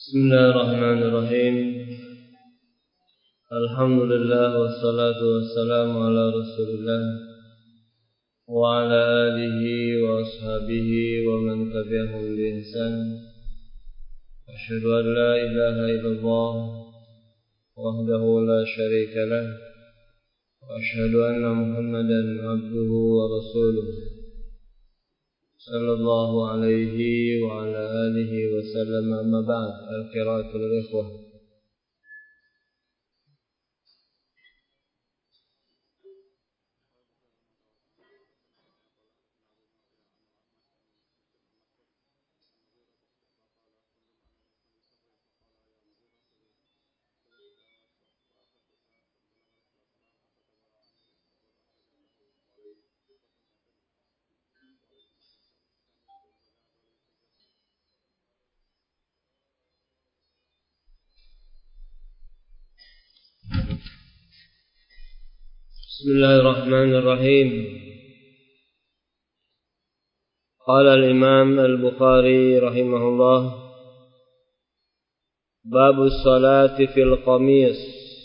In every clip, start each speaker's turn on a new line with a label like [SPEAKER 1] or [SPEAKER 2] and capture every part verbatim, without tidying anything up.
[SPEAKER 1] Bismillahirrahmanirrahim. Alhamdulillah wassalatu wassalamu ala Rasulillah wa ala alihi wa ashabihi wa man tabi'ahum bi ihsan. Asyhadu an la ilaha illallah wahdahu la syarika lah wa asyhadu anna Muhammadan abduhu wa rasuluh sallallahu alaihi wa ala alihi wa sallam. Amma ba'd. Al-qiraatul ikhwah. Bismillahirrahmanirrahim. Qala al-Imam al-Bukhari rahimahullah, babu salati fil qamis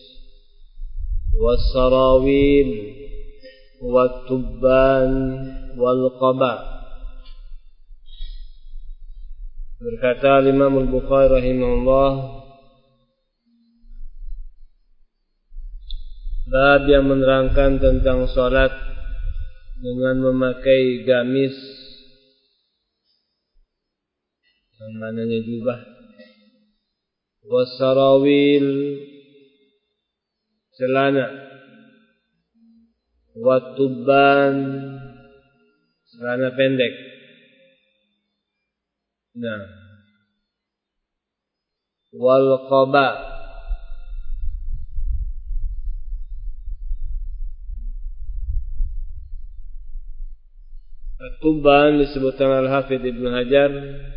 [SPEAKER 1] was sarawil wat tubban wal qaba. Berkata al-Imam al-Bukhari rahimahullah, bab yang menerangkan tentang salat dengan memakai gamis, yang mananya jubah, wasarawil celana, watubban celana pendek. Nah, wal qaba Tuban disebutkan Al-Hafidh Ibnu Hajar.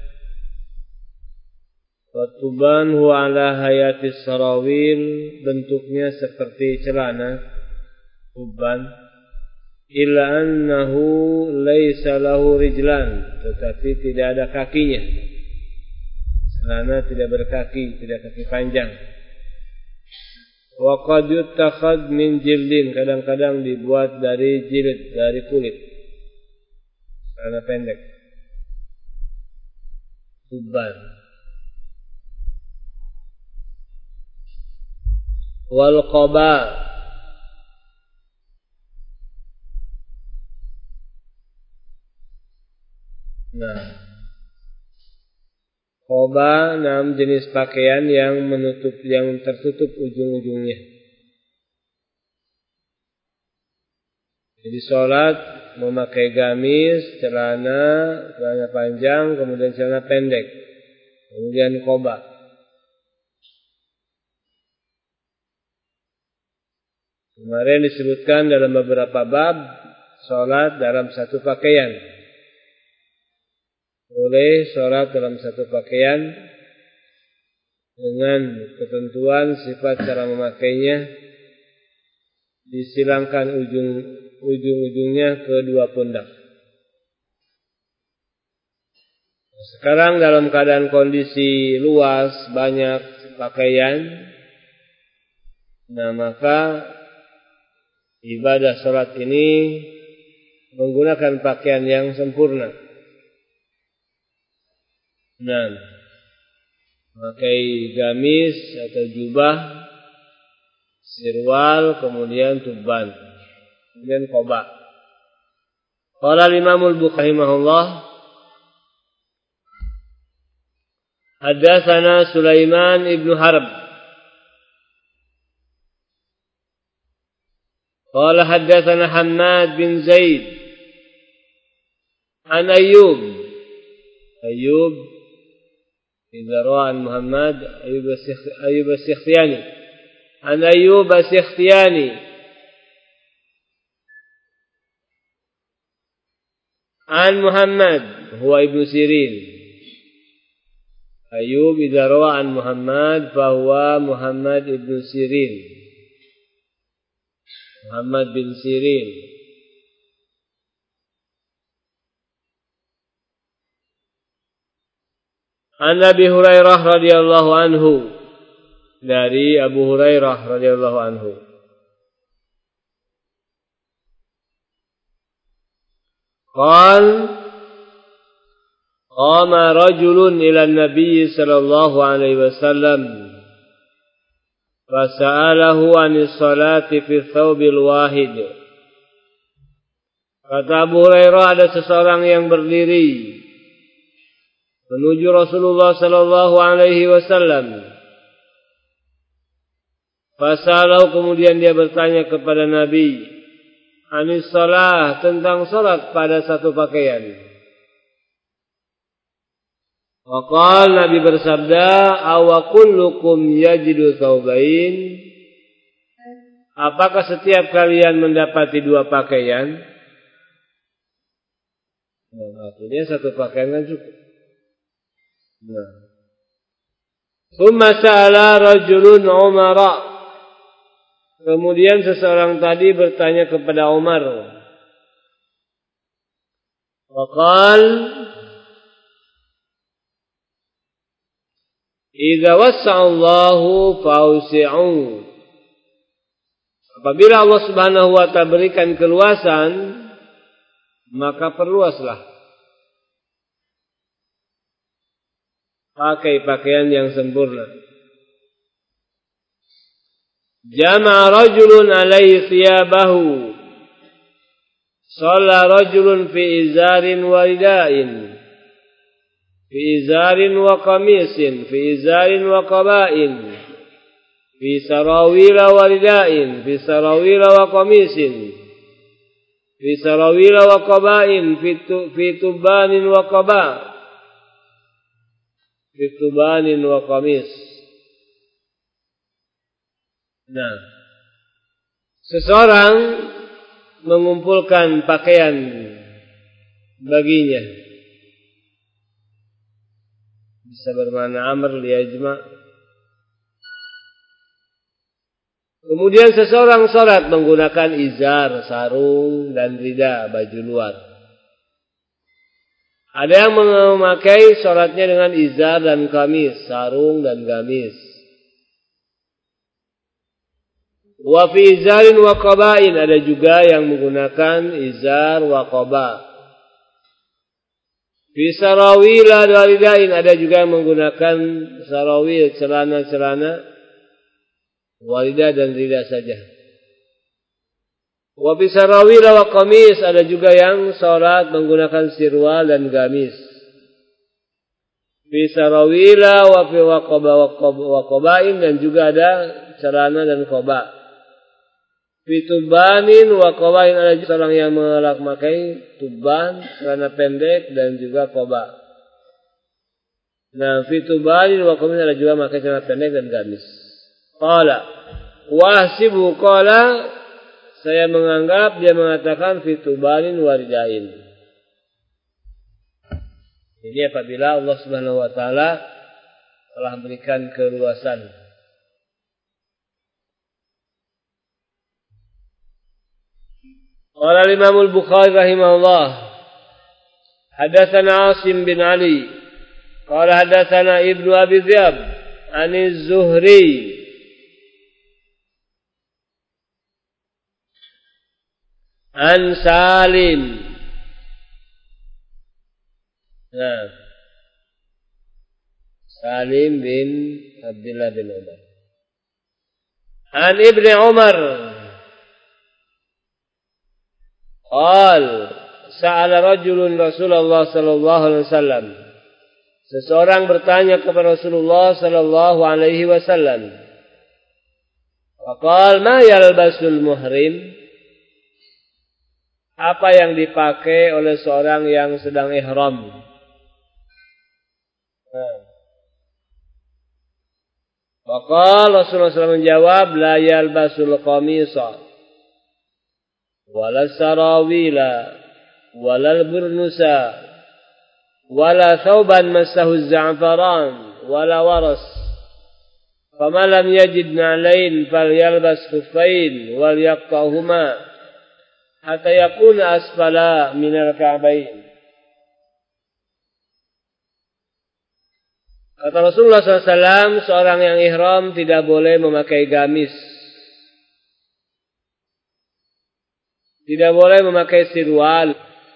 [SPEAKER 1] Tuban huwa ala hayatis sarawil, bentuknya seperti celana tuban, illa annahu laisa lahu rijlan, tetapi tidak ada kakinya. Celana tidak berkaki, tidak kaki panjang. Wa qad yuttakhad min jildin, kadang-kadang dibuat dari jilid, dari kulit. Celana pendek, tuban. Wal qaba, nah, qaba enam jenis pakaian yang menutup, yang tertutup ujung-ujungnya. Jadi sholat memakai gamis, celana, celana panjang, kemudian celana pendek, kemudian qoba. Kemarin disebutkan dalam beberapa bab sholat dalam satu pakaian. Boleh sholat dalam satu pakaian dengan ketentuan sifat cara memakainya, disilangkan ujung ujung-ujungnya ke dua pundak. Sekarang dalam keadaan kondisi luas, banyak pakaian, nah maka ibadah salat ini menggunakan pakaian yang sempurna. Nah, pakai gamis atau jubah, sirwal, kemudian tuban, kemudian qoba. Qala al-Imam al-Bukhari rahimahullah, haddatsana Sulaiman ibn Harb qala haddatsana Hammad bin Zaid an Ayyub Ayyub idza ra'a an Muhammad Ayyub Ayyub as-Sikhtiyani an Ayyub as-Sikhtiyani an Muhammad huwa Ibnu Sirin. Ayyub idza rawa an Muhammad fa huwa Muhammad ibn Sirin, Muhammad bin Sirin. An Abi Hurairah radhiyallahu anhu, dari Abu Hurairah radhiyallahu anhu. Qal qama rajulun ila an-nabiy sallallahu alaihi wasallam fasa'alahu 'anis salati fi thawbil wahid. Kata Abu Hurairah, ada seseorang yang berdiri menuju Rasulullah sallallahu alaihi wasallam. Fasalau, kemudian dia bertanya kepada Nabi, anis salah, tentang salat pada satu pakaian. Waqal, Nabi bersabda, awa kullukum yajidu thawbain, apakah setiap kalian mendapati dua pakaian? Nah, artinya satu pakaian kan cukup. Nah. Tsumma sa'ala rajulun Umara. Kemudian seseorang tadi bertanya kepada Umar. Waqal, idza wassa'allahu fa'usi'u. Apabila Allah Subhanahu wa ta'ala berikan keluasan, maka perluaslah. Pakai pakaian yang sempurna. Jama'a rajulun alaihi thiyabahu. Shalla rajulun fi izarin wa ridain. Fi izarin wa qamisin. Fi izarin wa qabain. Fi sarawila wa ridain. Fi sarawila wa qamisin. Fi sarawila wa qabain. Fi tubanin wa qaba'. Fitubanin wa qamis. Nah, seseorang mengumpulkan pakaian baginya. Bisa bermakna amr liyajma. Kemudian seseorang salat menggunakan izar, sarung, dan rida, baju luar. Ada yang memakai sholatnya dengan izar dan kamis, sarung dan gamis. Wa fi izarin wa qabain, ada juga yang menggunakan izar wa qaba. Fi sarawila wa ridain, ada juga yang menggunakan sarawil, celana-celana, warida dan rida saja. Wa fi sarawil wa qamis, ada juga yang salat menggunakan sirwal dan gamis. Fi sarawil wa fi waqaba wa qabain, dan juga ada celana dan qoba. Fi tubanin wa qabain, ada juga orang yang memakai tuban, celana pendek dan juga qoba. Nah, fi tubanin wa qabain, ada juga memakai celana pendek dan gamis. Qala wahsibu, qala saya menganggap dia mengatakan fitubanin waridain. Jadi apabila Allah Subhanahu wa taala telah berikan keluasan. Qala Imam Al-Bukhari rahimahullah, hadatsana Asim bin Ali, qala hadatsana Ibnu Abi Dziyab an Az-Zuhri an Salim. Nah, Salim bin Abdullah bin Umar. An Ibni Umar. Qal sa'ala rajulun Rasulullah sallallahu alaihi wasallam. Seseorang bertanya kepada Rasulullah sallallahu alaihi wasallam. Faqal ma yalbasul muhrim? Apa yang dipakai oleh seorang yang sedang ihram? Maka Rasulullah shallallahu alaihi wasallam menjawab, la yalbasul qamisa wala sarawila wala burnusa wala thawban massahu za'faran wala waras. Faman lam yajid na'lain falyalbas khuffain wal yaqta'huma hatta yakuna asfala minal ka'bain. Kata Rasulullah shallallahu alaihi wasallam, seorang yang ihram tidak boleh memakai gamis. Tidak boleh memakai sirwal.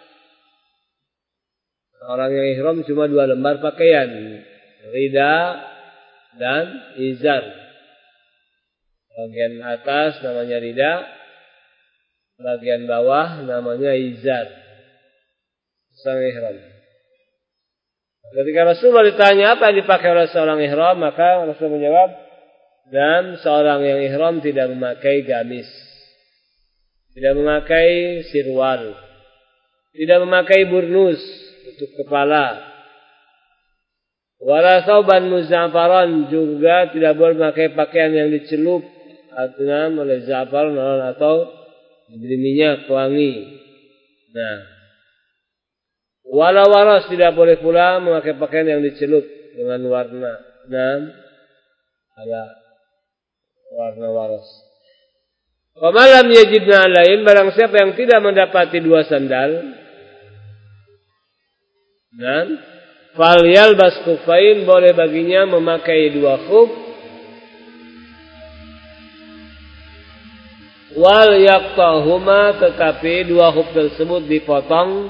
[SPEAKER 1] Orang yang ihram cuma dua lembar pakaian. Rida dan izar. Bagian atas namanya rida. Bagian bawah namanya izar. Sang ihram. Ketika Rasulullah ditanya apa yang dipakai oleh seorang ihram, maka Rasul menjawab, dan seorang yang ihram tidak memakai gamis, tidak memakai sirwal, tidak memakai burnus untuk kepala, wala sauban muza'faran, juga tidak boleh memakai pakaian yang dicelup atau oleh za'faran atau diberi minyak wangi. Nah, wala waras, tidak boleh pula memakai pakaian yang dicelup dengan warna. Nah, ada warna waras. Pemalam yajidna lain, barang siapa yang tidak mendapati dua sandal, dan fal yalbas khuffain, boleh baginya memakai dua khuf, wal yaqtahuma, tetapi dua khuf tersebut dipotong,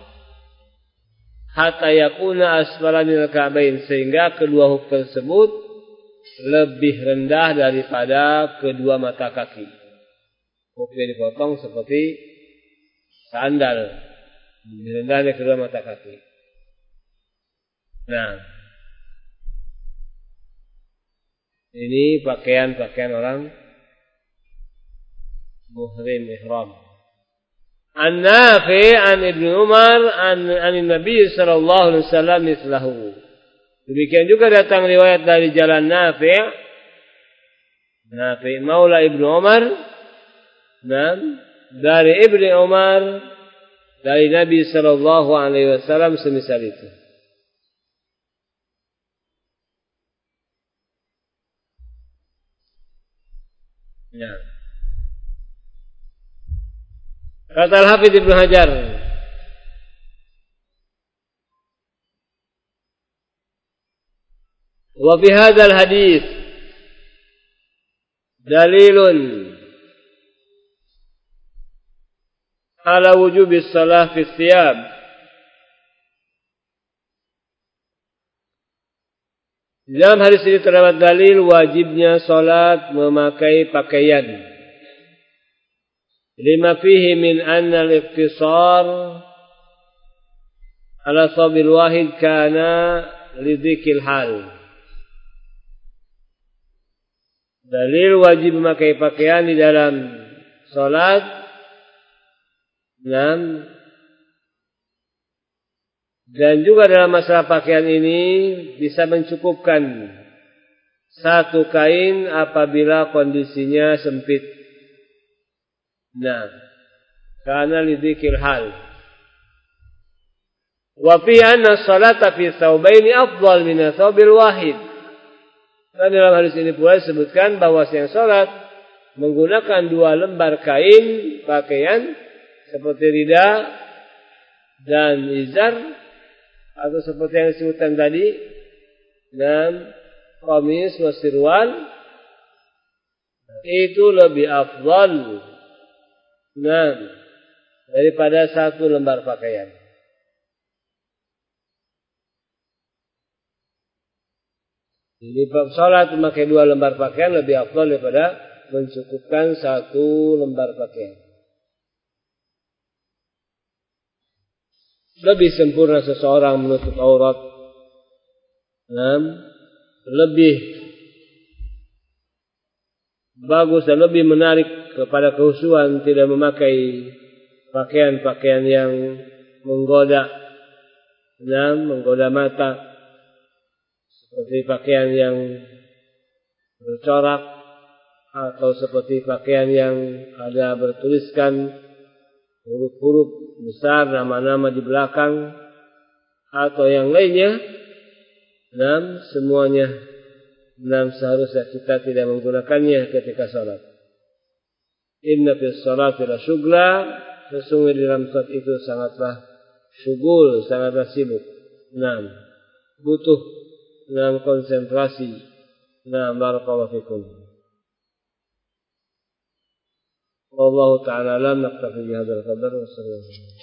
[SPEAKER 1] hatta yakuna asfala minal ka'bain, sehingga kedua khuf tersebut lebih rendah daripada kedua mata kaki. Khufnya dipotong seperti sandal, lebih rendah dari kedua mata kaki. Nah, ini pakaian-pakaian orang muhrim ihram. An-Nafi' an Ibnu Umar an an-Nabi sallallahu alaihi wasallam mislahu. Demikian juga datang riwayat dari jalan Nafi', Nafi' maula Ibnu Umar, dan dari Ibnu Umar dari Nabi sallallahu alaihi wasallam semisal itu. Ya. Kata Al-Hafidz Ibnu Hajar, wa fi hadzal hadits dalilun ala wujubi shalah fi thiyab. Di dalam hadis ini terdapat dalil wajibnya salat memakai pakaian. Lima fihi min anna al-iqtisar ala sabil wahid kana lidhikil hal. Dalil wajib memakai pakaian di dalam salat, dan dan juga dalam masalah pakaian ini bisa mencukupkan satu kain apabila kondisinya sempit. Nah, karena lidzikil hal. Wa fi anna salata fi thawbaini afdal min thawbil wahid. Dan dalam hadis ini pula disebutkan bahwa yang salat menggunakan dua lembar kain pakaian seperti rida dan izar, atau seperti yang disebutkan tadi, dan qamis wa sirwal, itu lebih afdal, nah, daripada satu lembar pakaian. Jadi bab salat memakai dua lembar pakaian lebih afdal daripada mencukupkan satu lembar pakaian. Lebih sempurna seseorang menutup aurat, nah, lebih bagus dan lebih menarik kepada kehusuan tidak memakai pakaian-pakaian yang menggoda, nah, menggoda mata, seperti pakaian yang bercorak atau seperti pakaian yang ada bertuliskan huruf-huruf besar, nama-nama di belakang, atau yang lainnya. Dan semuanya, dan seharusnya kita tidak menggunakannya ketika salat. Inna fis salati la syughla, sesungguhnya di dalam salat itu sangatlah syughul, sangatlah sibuk. Nah, butuh dalam konsentrasi. Nah, barakallahu fikum. Wallahu ta'ala alam, naktafi bihadzal qadar wa sallallahu